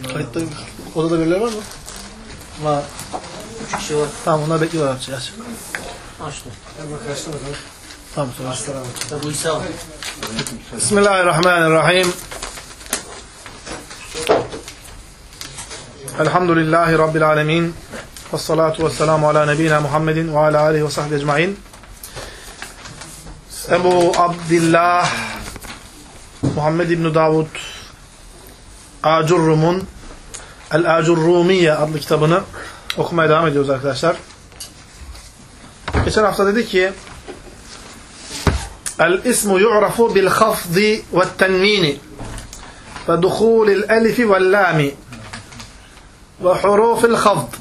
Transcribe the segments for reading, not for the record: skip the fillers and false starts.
Kayıtta odada birileri var mı? Var. 3 kişi var. Tamam, onlar bekliyorlar açacağız. Açtı. Kaçtı bakalım. Tamam, sonra. Bu İsa. Bismillahirrahmanirrahim. Elhamdülillahi Rabbil alemin. Vessalatu vesselamu ala nebiyyina Muhammedin ve ala alihi ve sahbihi ecmaîn. Ebu Abdillah Muhammed İbn Davud Acurrum'un El-Acurrumiye adlı kitabını okumaya devam ediyoruz arkadaşlar. Geçen hafta dedik ki El-ismu yu'rafu bil-khafdi ve't-tenvini ve dukhulil-elifi vel-lami ve hurufil-khafd.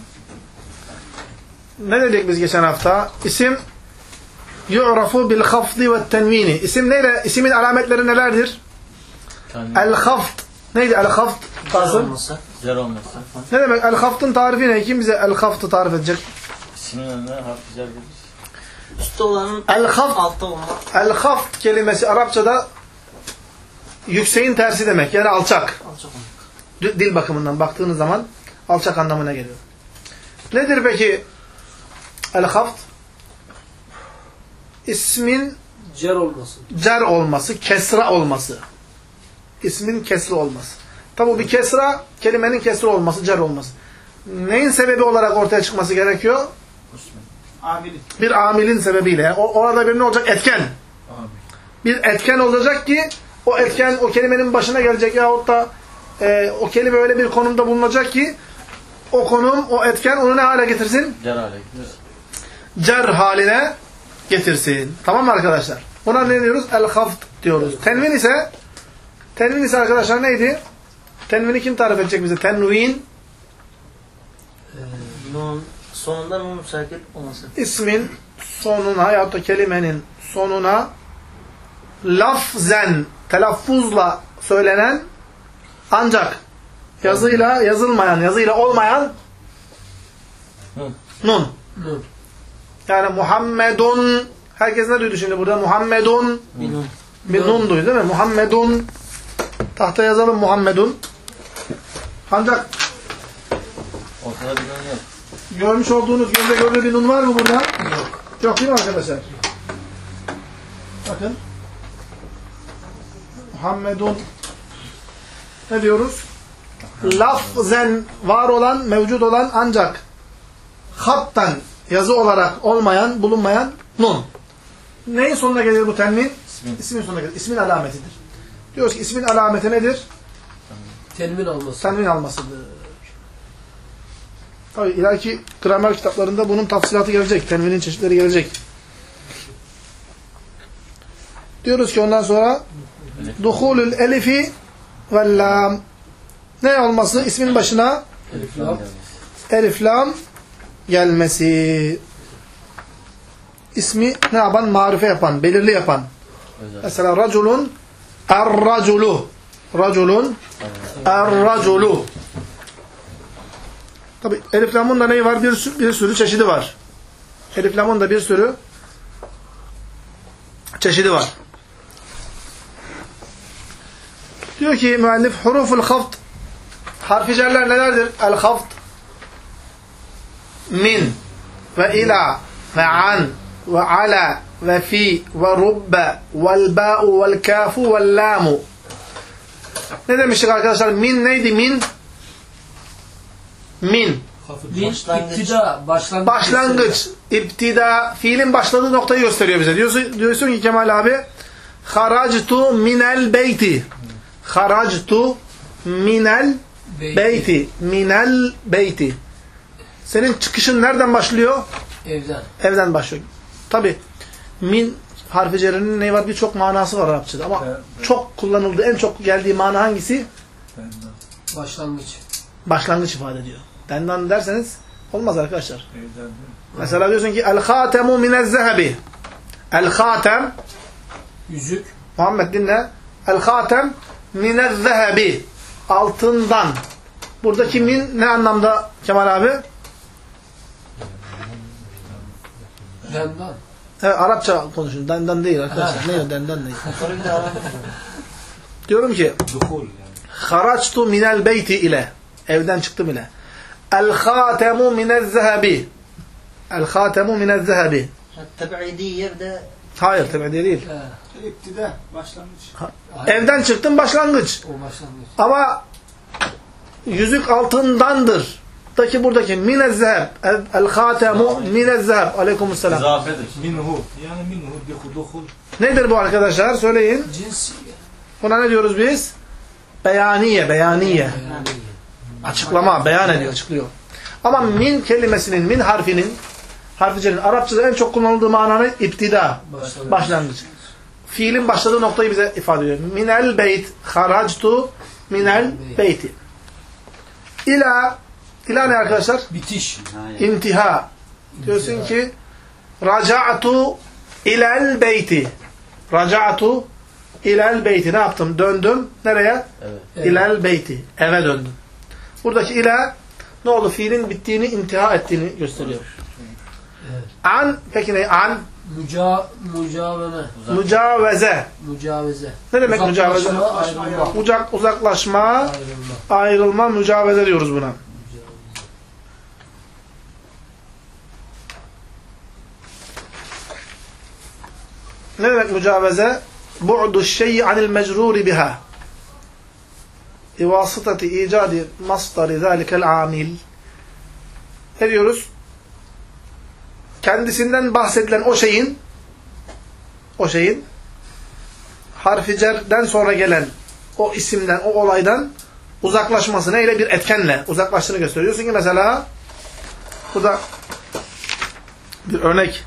Ne dedik biz geçen hafta? İsim yu'rafu bil-khafdi ve't-tenvini. İsim neyle? İsimin alametleri nelerdir? El-khafd. Neydi el-khafd? Zer olması. Ne demek? El-khafd'ın tarifi ne? Kim bize el-khafd'ı tarif edecek? İsmin önüne harf zer gelir. Üstte olanın El-khafd. altta olmak. El-khafd kelimesi Arapçada yükseğin tersi demek. Yani alçak. Alçak olmak. Dil bakımından baktığınız zaman alçak anlamına geliyor. Nedir peki el-khafd? İsmin Cer olmasın. cer olması, kesra olması. İsmin kesri olması. Tabi bir kesra, kelimenin kesri olması, cer olması. Neyin sebebi olarak ortaya çıkması gerekiyor? Amilin. Bir amilin sebebiyle. Orada bir ne olacak? Etken. Bir etken olacak ki o etken o kelimenin başına gelecek yahut da o kelime öyle bir konumda bulunacak ki o konum, o etken onu ne hale getirsin? Cer hale gelir. Cer haline getirsin. Tamam mı arkadaşlar? Buna ne diyoruz? El-khafd diyoruz. Tenvin ise arkadaşlar neydi? Tenvini kim tarif edecek bize? Tenvin Nun, sonunda nun sakin olması. İsmin sonuna yahut da kelimenin sonuna lafzen, telaffuzla söylenen ancak yazıyla yazılmayan, yazıyla olmayan nun. Yani Muhammedun, herkes ne duydu şimdi burada? Muhammedun bir nun duydu değil mi? Muhammedun, tahta yazalım Muhammedun. Ancak Ortada bir nun yok. görmüş olduğunuz, gözle gördüğü bir nun var mı burada? Yok. Yok değil mi arkadaşlar? Bakın. Muhammedun ne diyoruz? Lafzen var olan, mevcut olan ancak hattan yazı olarak olmayan, bulunmayan nun. Neyin sonuna gelir bu tenvin? İsmin sonuna gelir. İsmin alametidir. Diyoruz ki ismin alameti nedir? Tenvin olması. Tenvin almasıdır. Tabii ileriki gramer kitaplarında bunun tafsilatı gelecek. Tenvinin çeşitleri gelecek. Diyoruz ki ondan sonra duhulul elifi vel lam. Ne olması? İsmin başına elif lam gelmesi. İsmi ne yapan? Marife yapan, belirli yapan. Mesela raculun er-raculu. Raculun er-raculu. Tabi elif lamın da neyi var? Bir sürü çeşidi var. Elif lamın da bir sürü çeşidi var. Diyor ki müellif huruful khafd. Harf-i cerler nelerdir? El-khafd min ve ila ve an ve ala ve fi ve rubbe vel ba'u vel kafu vel lamu. Ne demiştik arkadaşlar? Min neydi? Min. İptida, başlangıç. İptida. Fiilin başladığı noktayı gösteriyor bize. Diyorsun ki Kemal abi haractu minel beyti. Haractu minel beyti. Minel beyti. Senin çıkışın nereden başlıyor? Evden. Evden başlıyor. Tabi min harfi cerinin ne var? Birçok manası var Arapçada ama çok kullanıldığı, en çok geldiği mana hangisi? Başlangıç. Başlangıç ifade ediyor. Dendan derseniz olmaz arkadaşlar. Mesela diyorsun ki el-khatemu minez-zehebi. El-khatem yüzük. Muhammed dinle. El-khatem minez-zehebi. Altından. Buradaki min ne anlamda Kemal abi? Dendan. Evet, Arapça konuşun. Dendan değil arkadaşlar. Ne o dendan değil. Diyorum ki haraçtu minel beyti ile. Evden çıktım ile. El-khâtemu minez-zehebi. El-khâtemu minez-zehebi. Tebe'idiyye de Hayır, tabii değil. İptida, başlangıç. Evden çıktım, başlangıç. O başlangıç. Ama yüzük altındandır. Buradaki minez-zeheb. El-khâtemu minez-zeheb. Aleykümselam. izafedir. Minhu. Yani minhu dihul. Nedir bu arkadaşlar? Söyleyin. Cins. Buna ne diyoruz biz? Beyaniye, beyaniye. Açıklama, beyan ediyor, açıklıyor. Ama min kelimesinin, min harfinin, harficenin Arapçada en çok kullanıldığı mananı iptida, başlangıç. Fiilin başladığı noktayı bize ifade ediyor. Minel beyt, haractu minel beyti. İla ne arkadaşlar? Bitiş. İntiha. Diyorsun ki raca'tu ilel beyti. Raca'tu ilel beyti. Ne yaptım? Döndüm. Nereye? Evet. İlel beyti. Eve döndüm. Buradaki ila ne oldu? Fiilin bittiğini, intiha ettiğini gösteriyor. Evet. An, peki ne? An, Mücavene. mücaveze. Mücaveze. Ne demek mücaveze? Ayrılma. Uzaklaşma, ayrılma, mücaveze diyoruz buna. Ne demek mücaveze? Bu'du şey'i anil mecruri biha. İvasıtati icadi masdari zâlikel amil. Ne diyoruz? Kendisinden bahsedilen o şeyin harfi cerden sonra gelen o isimden, o olaydan uzaklaşması neyle? Bir etkenle uzaklaştığını gösteriyorsun ki mesela bu da bir örnek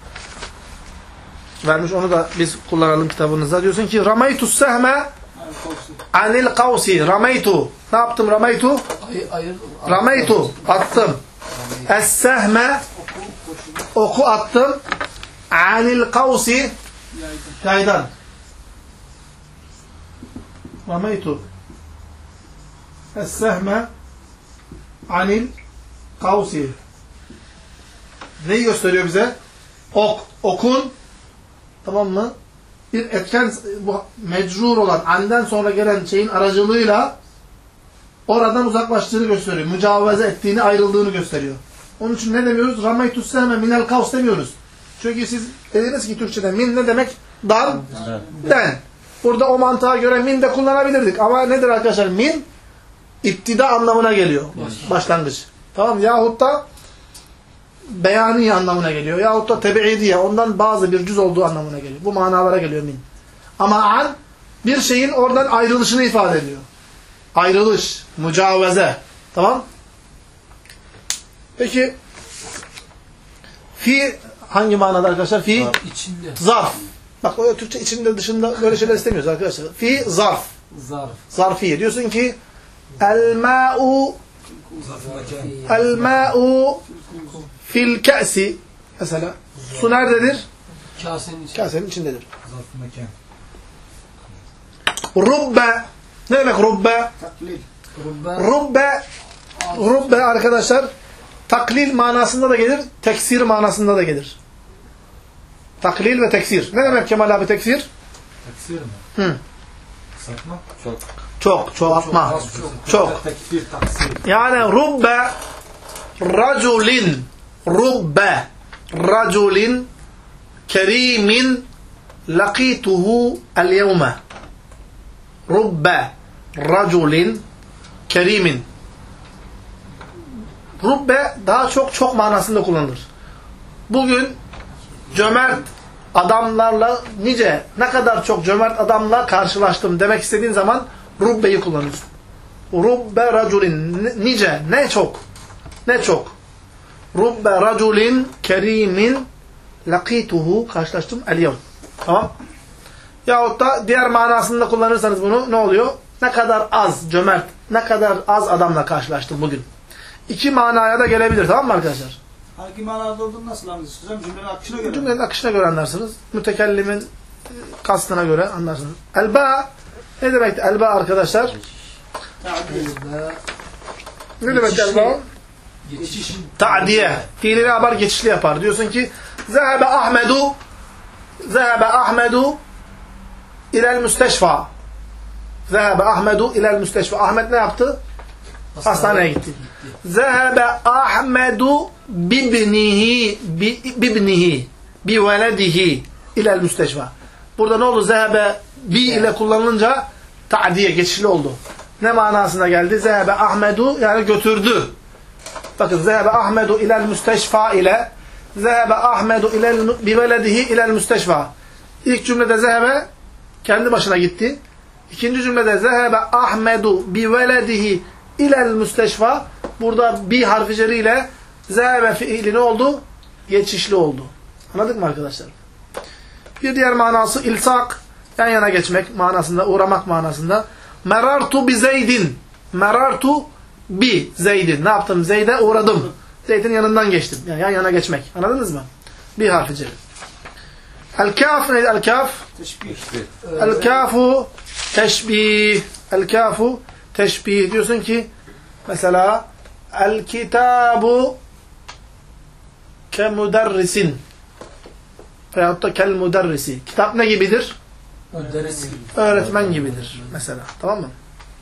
vermiş, onu da biz kullanalım kitabınızda. Diyorsun ki ramaytus sehme anil kavsi. Ramaytu. Ne yaptım ramaytu? Ramaytu. Attım. Es-sehme oku attım. Anil kavsi yaydan. Ramaytu. Es-sehme anil kavsi. Neyi gösteriyor bize? Okun, tamam mı? Bir etken, bu mecrur olan, anden sonra gelen şeyin aracılığıyla oradan uzaklaştığını gösteriyor. Mücaveze ettiğini, ayrıldığını gösteriyor. Onun için ne demiyoruz? Ramaytus sehme minel kavs demiyoruz. Çünkü siz dediniz ki Türkçe'de min ne demek? Dan, den. Burada o mantığa göre min de kullanabilirdik. Ama nedir arkadaşlar? Min, iptida anlamına geliyor. Başlangıç. Tamam, yahut da beyani anlamına geliyor. Yahut da tebi'idiye, ondan bazı bir cüz olduğu anlamına geliyor. Bu manalara geliyor min. Ama an, bir şeyin oradan ayrılışını ifade ediyor. Ayrılış, mücaveze. Tamam? Peki, fi hangi manada arkadaşlar? Fi, içinde. zarf. Bak o Türkçe içinde dışında böyle şeyler istemiyoruz arkadaşlar. Fi, zarf. Zarfiye. Diyorsun ki el-ma'u fil ka'si. Mesela su nerededir? Kasenin içindedir. Rubbe. Ne demek rubbe? Rubbe arkadaşlar taklil manasında da gelir, teksir manasında da gelir. Taklil ve teksir. Ne demek Kemal abi teksir? Teksir mi? Hı. Satma? Çok, çoğaltma. Çok. Tekfir, taksir. Yani rubbe raculin kerimin laqituhu el-yevme. Rubbe raculin kerimin. Rubbe daha çok manasında kullanılır. Bugün cömert adamlarla ne kadar çok cömert adamla karşılaştım demek istediğin zaman rubbeyi kullanıyorsun. Rubbe raculin ne çok. Rubbe raculin kerimin laqituhu karşılaştım el-yevm. Tamam? Yahut da diğer manasında kullanırsanız bunu ne oluyor? Ne kadar az cömert, ne kadar az adamla karşılaştım bugün. İki manaya da gelebilir, tamam mı arkadaşlar? Hangi manada olduğunu nasıl anlıyorsunuz hocam? Cümlenin akışına göre. Cümlenin akışına göre anlarsınız. Mütekellimin kastına göre anlarsınız. Elba ne demek elba arkadaşlar? Ne demek elba? Geçiş. Ta'diye. Fiili ne yapar? Geçişli yapar. Diyorsun ki zehebe Ahmedu ilel müsteşfa. Zehebe Ahmedu ilel müsteşfa. Ahmet ne yaptı? Hastaneye gitti. Zehebe Ahmedu bibnihi bi veledihi ilel müsteşfa. Burada ne oldu? Zehebe bi ile kullanılınca ta'diye geçişli oldu. Ne manasına geldi? Zehebe Ahmedu yani götürdü. Bakın zehebe Ahmedu ilel müsteşfa ile zehebe Ahmedu ilel bi veledihi ilel müsteşfa. İlk cümlede zehebe kendi başına gitti. İkinci cümlede zehebe Ahmedu bi veledihi ilel müsteşfa. Burada bi harfi ceriyle zehebe fiili ne oldu? Geçişli oldu. Anladık mı arkadaşlar? Bir diğer manası ilsak, yan yana geçmek manasında, uğramak manasında. Merartu bi Zeydin. Merartu bi Zeydin. Ne yaptım? Zeyd'e uğradım. Zeyd'in yanından geçtim. Yani yan yana geçmek. Anladınız mı? Bir harfi ceri. El-kaf neydi? El-kaf? Teşbih. El-kafu teşbih. El-kafu teşbih. Diyorsun ki mesela el-kitabu kemuderrisin. Veyahut da kel-muderrisi. Kitap ne gibidir? Öğretmen gibidir. Mesela. Tamam mı?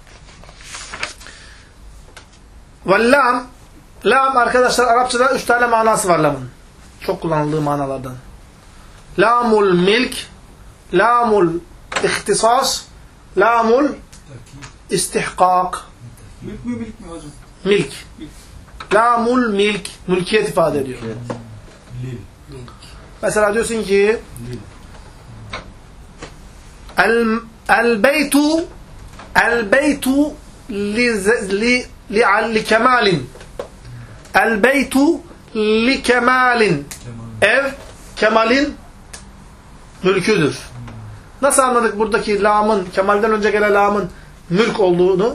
Vel-lam. Lam arkadaşlar Arapçada 3 tane manası var lamın. Çok kullanıldığı manalardan. Lamul milk, lamul ihtisas, lamul istihkak. Milk mi milk mi hocam? Milk. Lamul milk. Mülkiyet ifade ediyor. Lil. Mesela diyorsun ki el-beytu li kemalin. El-beytu li kemalin. Ev kemalin mülküdür. Nasıl anladık buradaki lamın, kemalden önce gelen lamın mülk olduğunu?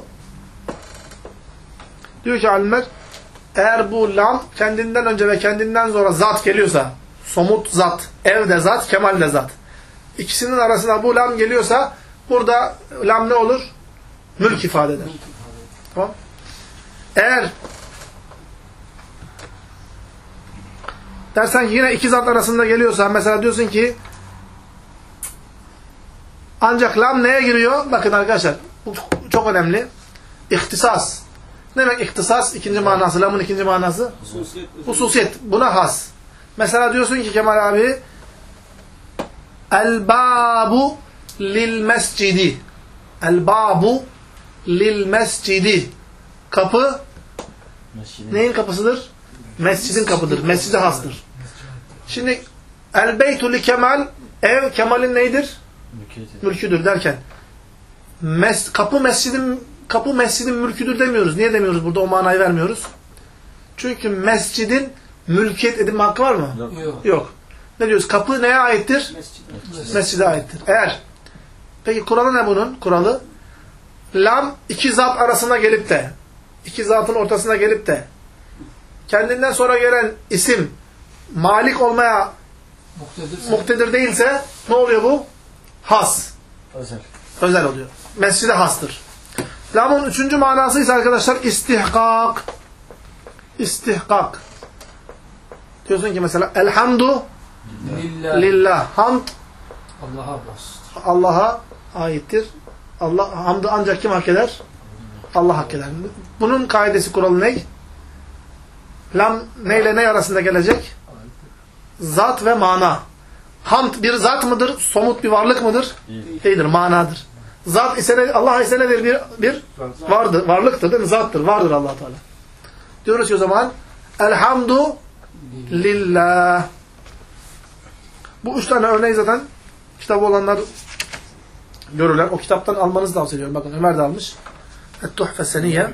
Diyor ki alimler, eğer bu lam kendinden önce ve kendinden sonra zat geliyorsa, somut zat, ev de zat, kemal de zat. İkisinin arasına bu lam geliyorsa, burada lam ne olur? Mülk ifade eder. Tamam. Eğer dersen ki yine iki zat arasında geliyorsa, mesela diyorsun ki ancak lam neye giriyor? Bakın arkadaşlar, bu çok önemli. İhtisas. Ne demek ihtisas? İkinci manası, lamın ikinci manası? Hususiyet. Hususiyet. Buna has. Mesela diyorsun ki Kemal abi el-babu lil mescidi. El-babu lil mescidi. Kapı neyin kapısıdır? Mescidin kapıdır. Mescide hastır. Şimdi el-beytu li kemal, ev kemalin neydir? Mülküdür derken kapı mescidin mülküdür demiyoruz. Niye demiyoruz? Burada o manayı vermiyoruz. Çünkü mescidin mülkiyet edinme hakkı var mı? Yok. Ne diyoruz? Kapı neye aittir? Mescide aittir. Peki kuralı ne bunun? Kuralı lam iki zat arasına gelip de iki zatın ortasına gelip de kendinden sonra gelen isim malik olmaya muktedir değilse ne oluyor bu? Has. Özel oluyor. Mescide hastır. Lamın üçüncü manası ise arkadaşlar istihkak. İstihkak. Diyorsun ki mesela elhamdu lillah. Hamd Allah'a aittir. Allah hamdı ancak kim hak eder? Allah hak eder. Bunun kaidesi, kuralı ne? Lam neyle ne arasında gelecek? Zat ve mana. Hamd bir zat mıdır? Somut bir varlık mıdır? Değildir, manadır. Zat ise Allah ise nedir? Bir vardır, varlıktır değil mi? Zattır, vardır Allah Teala. Diyoruz ki o zaman elhamdu lillah. Bu üç tane örneği zaten kitabı olanlar görürler. O kitaptan almanızı tavsiye ediyorum. Bakın Ömer de almış. Et-Tuhfe Seniyye.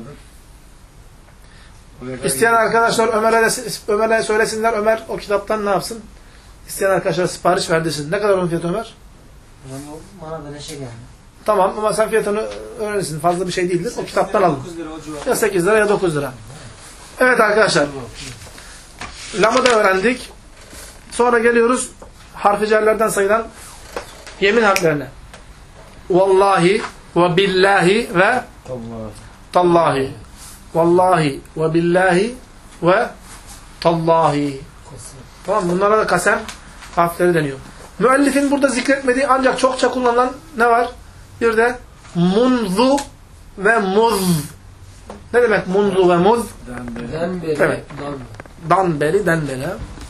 İsteyen arkadaşlar Ömer'e söylesinler. Ömer o kitaptan ne yapsın? İsteyen arkadaşlar sipariş verdirsin. Ne kadar onun fiyatı Ömer? Bana beleşe geldi. Tamam ama sen fiyatını öğrenirsin. Fazla bir şey değildir. O kitaptan alın. Ya 8 lira ya 9 lira. Evet arkadaşlar. Lam'ı da öğrendik. Sonra geliyoruz harf-i cerlerden sayılan yemin harflerine. Vallahi ve billahi ve tallahi. Vallahi ve billahi ve tallahi. Tamam, bunlara da kasem harfleri deniyor. Müellifin burada zikretmediği ancak çokça kullanılan ne var? Bir de munzu ve muz Ne demek munzu ve muz? Den beri, Evet. dan. Dan beri, den beri.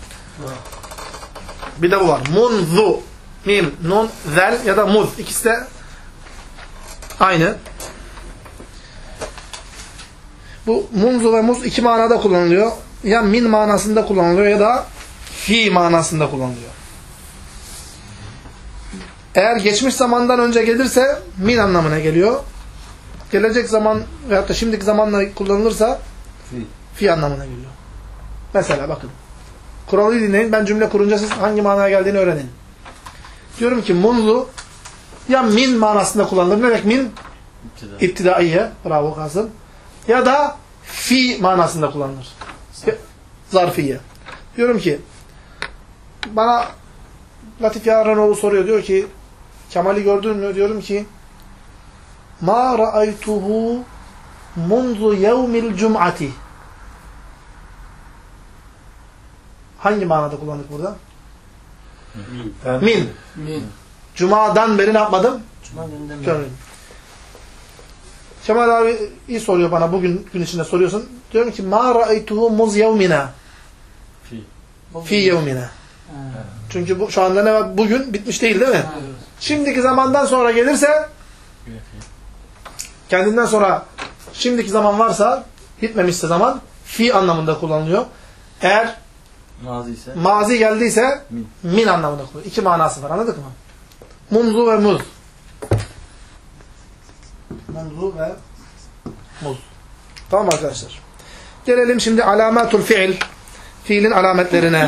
Bir de bu var. Munzu. Mim, nun, zel ya da muz. İkisi de aynı. Bu munzu ve muz iki manada kullanılıyor. Ya min manasında kullanılıyor ya da fi manasında kullanılıyor. Eğer geçmiş zamandan önce gelirse min anlamına geliyor. Gelecek zaman veyahut da şimdiki zamanla kullanılırsa fi anlamına geliyor. Mesela bakın. Kuralı dinleyin. Ben cümle kurunca siz hangi manaya geldiğini öğrenin. Diyorum ki munzu ya min manasında kullanılır. Ne demek min? İptidaiye. Bravo Kasım. Ya da fi manasında kullanılır. Zarfiye. Diyorum ki bana Latif Yaranoğlu soruyor. Diyor ki Kemal'i gördün mü? Diyorum ki ma ra'aytuhu munzu yevmil cum'ati. Hangi manada kullandık burada? Min. Min. Cuma'dan beri ne yapmadım? Cuma günden beri. Görmedim. Kemal abi iyi soruyor bana. Bugün gün içinde soruyorsun. Diyorum ki ma ra'aytuhu muz yevmina. Fi yevmina. Çünkü bu, şu anda ne var? Bugün bitmiş değil mi? Evet. Şimdiki zamandan sonra gelirse kendinden sonra şimdiki zaman varsa bitmemişse zaman fi anlamında kullanılıyor. Eğer mazi geldiyse min anlamında kullanılıyor. İki manası var. Anladık mı? Munzu ve muz. Munzu ve muz. Tamam arkadaşlar. Gelelim şimdi alamatul fiil. Fiilin alametlerine.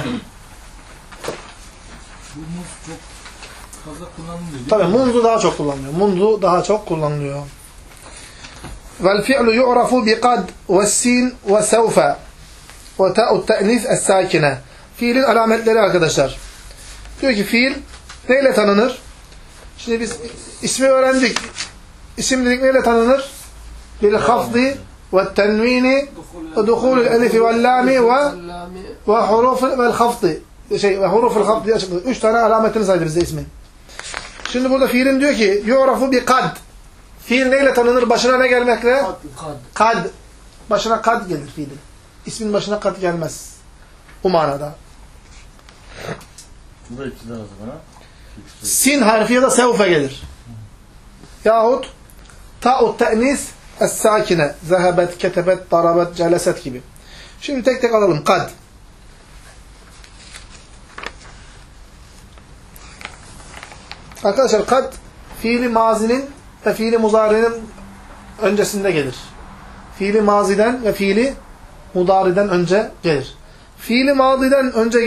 Bu muz çok fazla kullanılıyor. Tabii munzu daha çok kullanılıyor. Munzu daha çok kullanılıyor. Vel fi'lu yu'rafu bi kad ve sin ve sevfe ve ta'ut ta'nis es-sakine. Fiilin alametleri arkadaşlar. Diyor ki fiil neyle tanınır? Şimdi biz ismi öğrendik. İsim dedik neyle tanınır? Bil hafzi ve tenvini ve duhulul elifi vel lami ve huruful vel hafzi. Ve huruful hafzi açıkladı. 3 tane alametini saydı bize ismin. Şimdi burada fiilin diyor ki yu'rafu bi kad. Fiil neyle tanınır? Başına ne gelmekle? Kad. Başına kad gelir fiilin. İsmin başına kad gelmez. Bu manada. Bu da iktidar o zaman. Sin harfi ya da sevfe gelir. Yahut ta'ut ta'nis es-sakine. Zehebet, ketebet, darabet, celeset gibi. Şimdi tek tek alalım. Kad. Arkadaşlar kad fiili mazinin ve fiili muzari'nin öncesinde gelir. Fiili maziden ve fiili mudariden önce gelir. Fiili maziden önce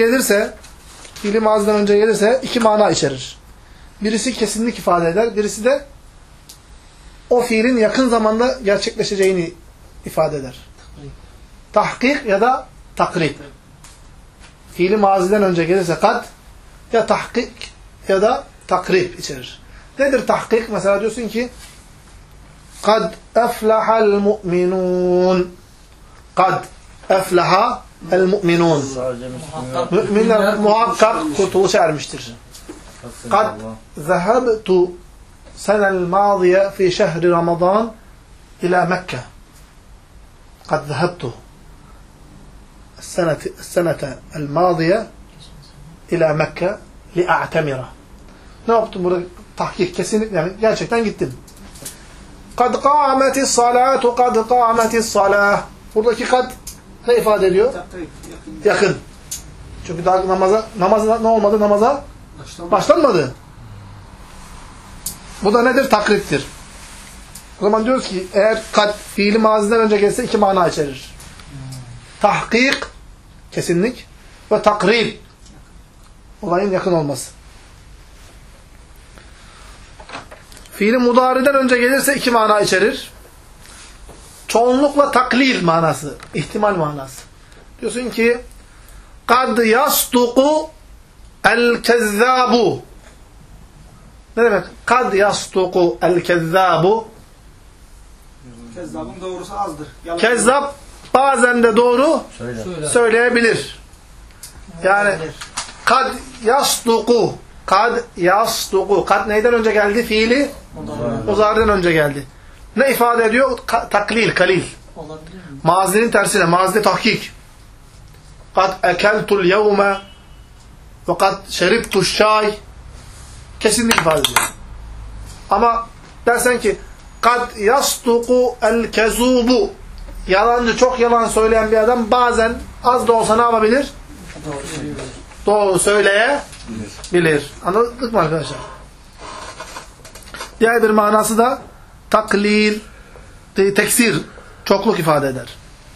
gelirse iki mana içerir. Birisi kesinlik ifade eder, birisi de o fiilin yakın zamanda gerçekleşeceğini ifade eder. Tahkik ya da takrib. Fiili maziden önce gelirse kad ya tahkik ya da takrib içerir. Nedir tahkik? Mesela diyorsun ki kad eflahal mu'minun. Kad eflaha el mu'minun. Müminler muhakkak kurtuluşa ermiştir. Kad zehabtu senel mâziye fi şehri Ramazan ila Mekke. Kad zehabtu السنة الماضية إلى مكة لأعتمر. Ne yaptım burada? Tahkik kesinlikle yani gerçekten gittim. Kad qâmetis salâtu kad qâmetis salâh. Buradaki kad ne ifade ediyor? Yakın. Çünkü daha namaza ne olmadı? Namaza başlanmadı. Bu da nedir? Takriptir. O zaman diyoruz ki eğer kad fiili maziden önce gelse iki mana içerir. Tahkik kesinlik ve takrib olayın yakın olması. Fiili mudariden önce gelirse iki mana içerir. Çoğunlukla taklil manası, ihtimal manası. Diyorsun ki kad yastuku el-kezzabu. Ne demek? Kad yastuku el-kezzabu. Kezzabın doğrusu azdır. Kezzab bazen de doğru söyleyebilir. Yani kad yastuku. Kad yastuku. Kad neyden önce geldi? Fiili muzariden önce geldi. Ne ifade ediyor? Taklil, kalil olabilir mi? Mazinin tersine, mazide tahkik. Kad ekeltul yevme ve kad şeribtuş şay. Kesinlik ifade ediyor. Ama dersen ki kad yastuku el kezubu. Yalancı, çok yalan söyleyen bir adam bazen az da olsa ne yapabilir? Doğru söyleyebilir. Anladık mı arkadaşlar? Diğer bir manası da taklil, teksir, çokluk ifade eder.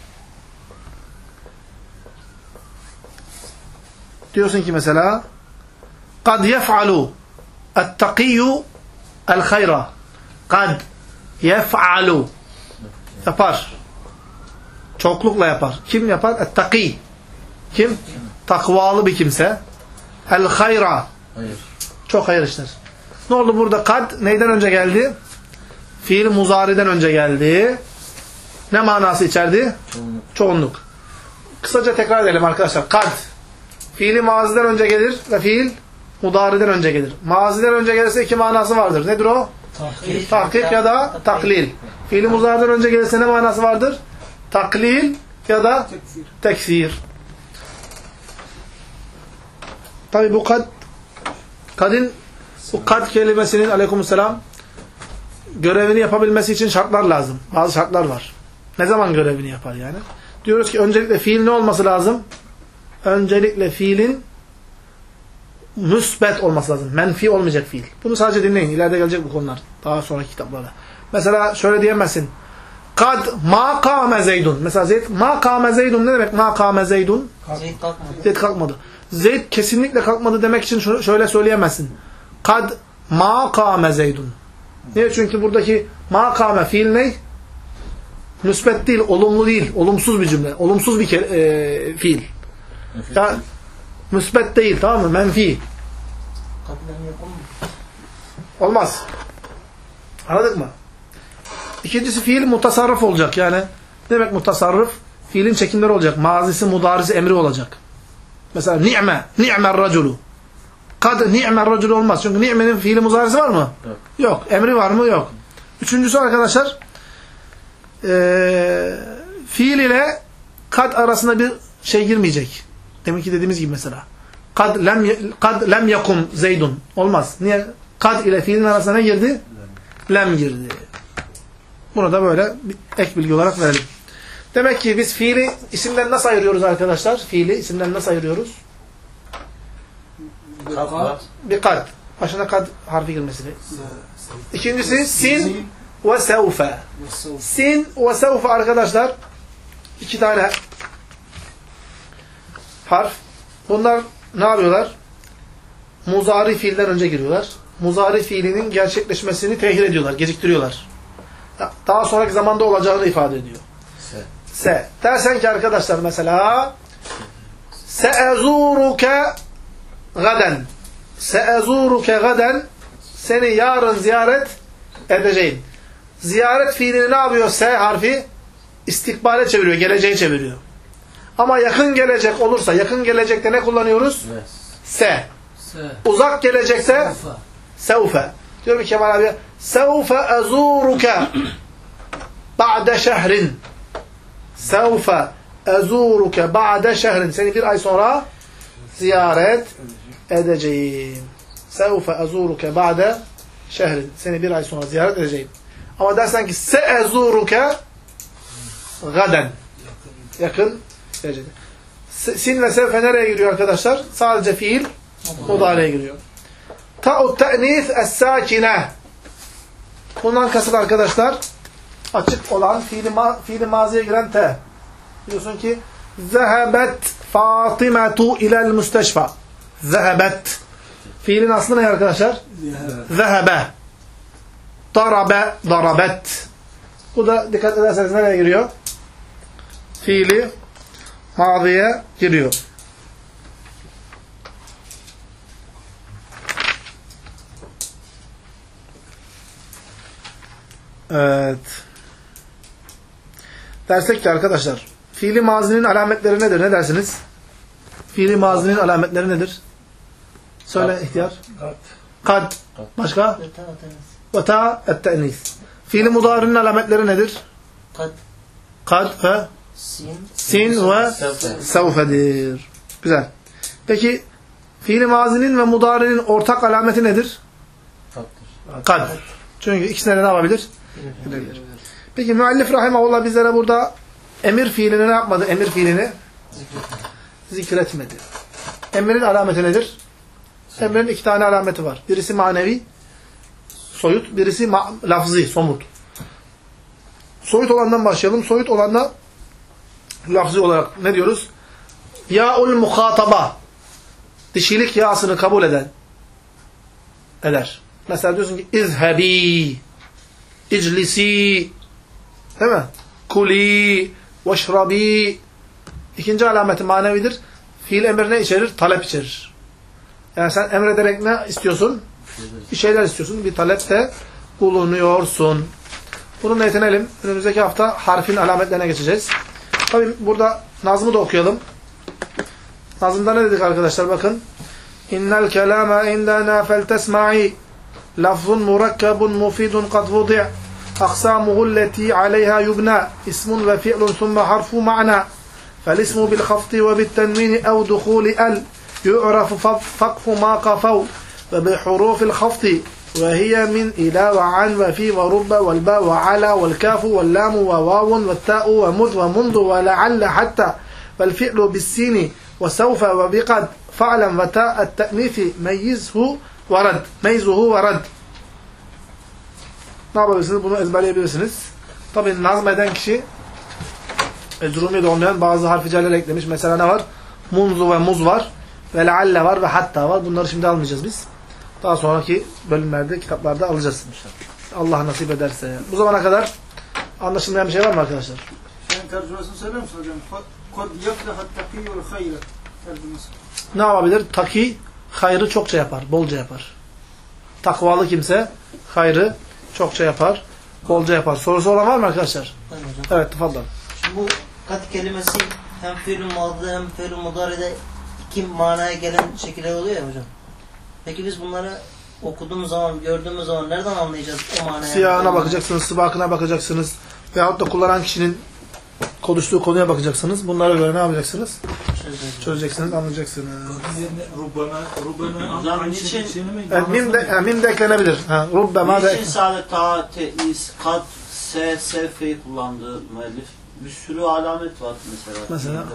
Diyorsun ki mesela kad yef'alu et-takiyyu el-hayra. Kad yef'alu yapar. Çoklukla yapar. Kim yapar? Et-takî. Kim? Takvalı bir kimse. El-hayra. Hayır. Çok hayır işler. Ne oldu burada? Kad neyden önce geldi? Fiil muzari'den önce geldi. Ne manası içerdi? Çoğunluk. Çoğunluk. Kısaca tekrar edelim arkadaşlar. Kad fiili maziden önce gelir ve fiil mudari'den önce gelir. Maziden önce gelirse iki manası vardır. Nedir o? Tahkik ya da taklil. Fiili muzari'den önce gelirse ne manası vardır? Taklil ya da teksir. Tabi bu bu kad kelimesinin aleykümselam görevini yapabilmesi için şartlar lazım. Bazı şartlar var. Ne zaman görevini yapar yani? Diyoruz ki öncelikle fiil ne olması lazım? Öncelikle fiilin müsbet olması lazım. Menfi olmayacak fiil. Bunu sadece dinleyin. İleride gelecek bu konular. Daha sonraki kitaplarda. Mesela şöyle diyemezsin. Kad ma kâme zeydun. Mesela Zeyd ma kâme zeydun ne demek? Ma kâme zeydun. Zeyd kalkmadı. Zeyd kalkmadı. Zeyd kesinlikle kalkmadı demek için şöyle söyleyemezsin. Kad ma kâme zeydun. Niye? Çünkü buradaki ma kâme fiil ne? Müsbet değil, olumlu değil. Olumsuz bir cümle. Olumsuz bir fiil. Ya, müsbet değil, tamam mı? Menfi. Kapıdan yapalım mı? Olmaz. Anladık mı? İkincisi fiil mutasarrıf olacak. Yani ne demek mutasarrıf? Fiilin çekimleri olacak. Mazisi, mudarisi, emri olacak. Mesela ni'mer raculu. Kad ni'mer raculu olmaz. Çünkü ni'menin fiili mudarisi var mı? Yok. Yok. Emri var mı? Yok. Üçüncüsü arkadaşlar fiil ile kad arasında bir şey girmeyecek. Deminki dediğimiz gibi mesela. Kad lem yakum zeydun. Olmaz. Niye? Kad ile fiilin arasına ne girdi? Lem girdi. Bunu da böyle ek bilgi olarak verelim. Demek ki biz fiili isimden nasıl ayırıyoruz arkadaşlar? Fiili isimden nasıl ayırıyoruz? Bir kad. Başına kad harfi girmesini. İkincisi sin ve sevfe. Sin ve sevfe arkadaşlar iki tane harf. Bunlar ne yapıyorlar? Muzari fiilden önce giriyorlar. Muzari fiilinin gerçekleşmesini tehir ediyorlar, geciktiriyorlar. Daha sonraki zamanda olacağını ifade ediyor. Se. Dersen ki arkadaşlar mesela se'ezuruke gaden. Se'ezuruke gaden, seni yarın ziyaret edeceğim. Ziyaret fiilini ne yapıyor? Se harfi istikbale çeviriyor, geleceğe çeviriyor. Ama yakın gelecek olursa, yakın gelecekte ne kullanıyoruz? Yes. Se. Se. Uzak gelecekse sevfe. Diyor ki Kemal abi, sevfe ezuruke ba'de şehrin. Sevfe ezuruke ba'de şehrin. Seni bir ay sonra ziyaret edeceğim. Sevfe ezuruke ba'de şehrin. Seni bir ay sonra ziyaret edeceğim. Ama dersen ki se ezuruke gaden. Yakın gelecekte. Sin ve sevfe nereye giriyor arkadaşlar? Sadece fiil mudariye giriyor. Ta'ut te'nis es-sakine. Bundan kasıt arkadaşlar açık olan fiili maziye giren te. Diyorsun ki zehebet Fatimetu ilel müsteşfa. Zehebet. Fiilin aslı ne arkadaşlar? Zehebe. Darabe, darabet. Bu da dikkat ederseniz nereye giriyor? Fiili maziye giriyor. Evet. Dersek ki arkadaşlar, fiili mazinin alametleri nedir? Ne dersiniz? Fiili mazinin alametleri nedir? Söyle ihtiyar. Kad. Başka? Ve ta et-te'nis. Fiili mudari'nin alametleri nedir? Kad. kad ve sin ve sevfedir. Güzel. Peki fiil-i mazinin ve mudari'nin ortak alameti nedir? Kad. Çünkü ikisine de ne yapabilir? Gidebilir. Peki müellif rahimahullah bizlere burada emir fiilini ne yapmadı? Emir fiilini zikretmedi. Emrin alameti nedir? Emrin iki tane alameti var. Birisi manevi, soyut, birisi lafzi, somut. Soyut olandan başlayalım. Soyut olanla lafzi olarak ne diyoruz? Ya'ul muhataba. Dişilik ya'sını kabul eder. Mesela diyorsun ki izhebi, iclisi, değil mi? Kuli, veşrabi. İkinci alameti manevidir. Fiil emir ne içerir? Talep içerir. Yani sen emrederek ne istiyorsun? Bir şeyler istiyorsun. Bir talepte bulunuyorsun. Bununla yetinelim. Önümüzdeki hafta harfin alametlerine geçeceğiz. Tabii burada nazmı da okuyalım. Nazımda ne dedik arkadaşlar? Bakın. İnnel kelâme indana feltesma'i lafzun murakkabun mufidun kad vudi'a aksamuhu lleti aleyha yubna ismun ve fi'lun thumma harfu ma'na فالاسم بالخفض وبالتنوين أو دخول ال يعرف فقف ما قفوا وبحروف الخفض وهي من إلى وعن وفي ورب والباء وعلى والكاف واللام وواو والتاء ومذ ومنذ ولعل حتى والفعل بالسين وسوف وبقد فعلا وتاء التأنيث ميزه ورد. Ne yapabilirsiniz? Bunu ezberleyebilirsiniz. Tabii nazmeden kişi Ecrumi'de olmayan bazı harfi celler eklemiş. Mesela ne var? Munzu ve muz var. Ve lealle var ve hatta var. Bunları şimdi almayacağız biz. Daha sonraki bölümlerde, kitaplarda alacağız. Allah nasip ederse. Bu zamana kadar anlaşılmayan bir şey var mı arkadaşlar? Sen tercümesini söyler misin hocam? Kod yeflehat takiyyul hayre tercümesi. Ne yapabilir? Taki, hayrı çokça yapar, bolca yapar. Takvalı kimse hayrı çokça yapar, bolca yapar. Sorusu olan var mı arkadaşlar? Evet, tefadal. Şimdi bu kat kelimesi hem fiil-i madide hem fiil-i mudari'de iki manaya gelen şekilde oluyor ya hocam. Peki biz bunları okuduğumuz zaman, gördüğümüz zaman nereden anlayacağız o manaya? Siyahına bakacaksınız, sıbakına bakacaksınız. Veyahut da kullanan kişinin konuştuğu konuya bakacaksınız. Bunlara göre ne yapacaksınız? Çözeceksiniz, anlayacaksınız. Hocam için Mim de eklenebilir. Rubbema da niçin sadece ta, te'is, kat, se, sevfeyi kullandığı müellif? Bir sürü alamet var mesela.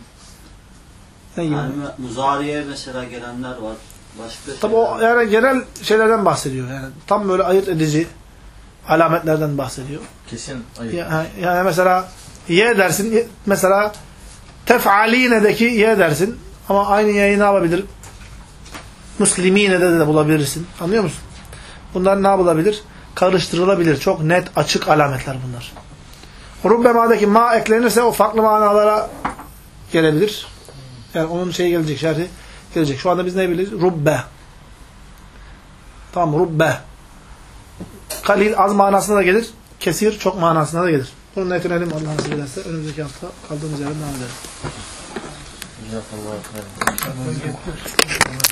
Yani muzariye mesela gelenler var. Başka tabii o yani genel şeylerden bahsediyor. Yani tam böyle ayırt edici alametlerden bahsediyor. Kesin ayırt. Yani mesela ye dersin. Mesela tef'aline'deki ye dersin. Ama aynı ye'yi ne yapabilir? Müslimine'de de bulabilirsin. Anlıyor musun? Bunlar ne yapılabilir? Karıştırılabilir. Çok net, açık alametler bunlar. Rubbema'daki ma eklenirse o farklı manalara gelebilir. Yani onun şeyi gelecek, şerhi gelecek. Şu anda biz ne biliriz? Rubbe. Tamam, rubbe. Kalil az manasına da gelir. Kesir çok manasına da gelir. Bununla yetinelim Allah nasip ederse. Önümüzdeki hafta kaldığımız yerden devam edelim.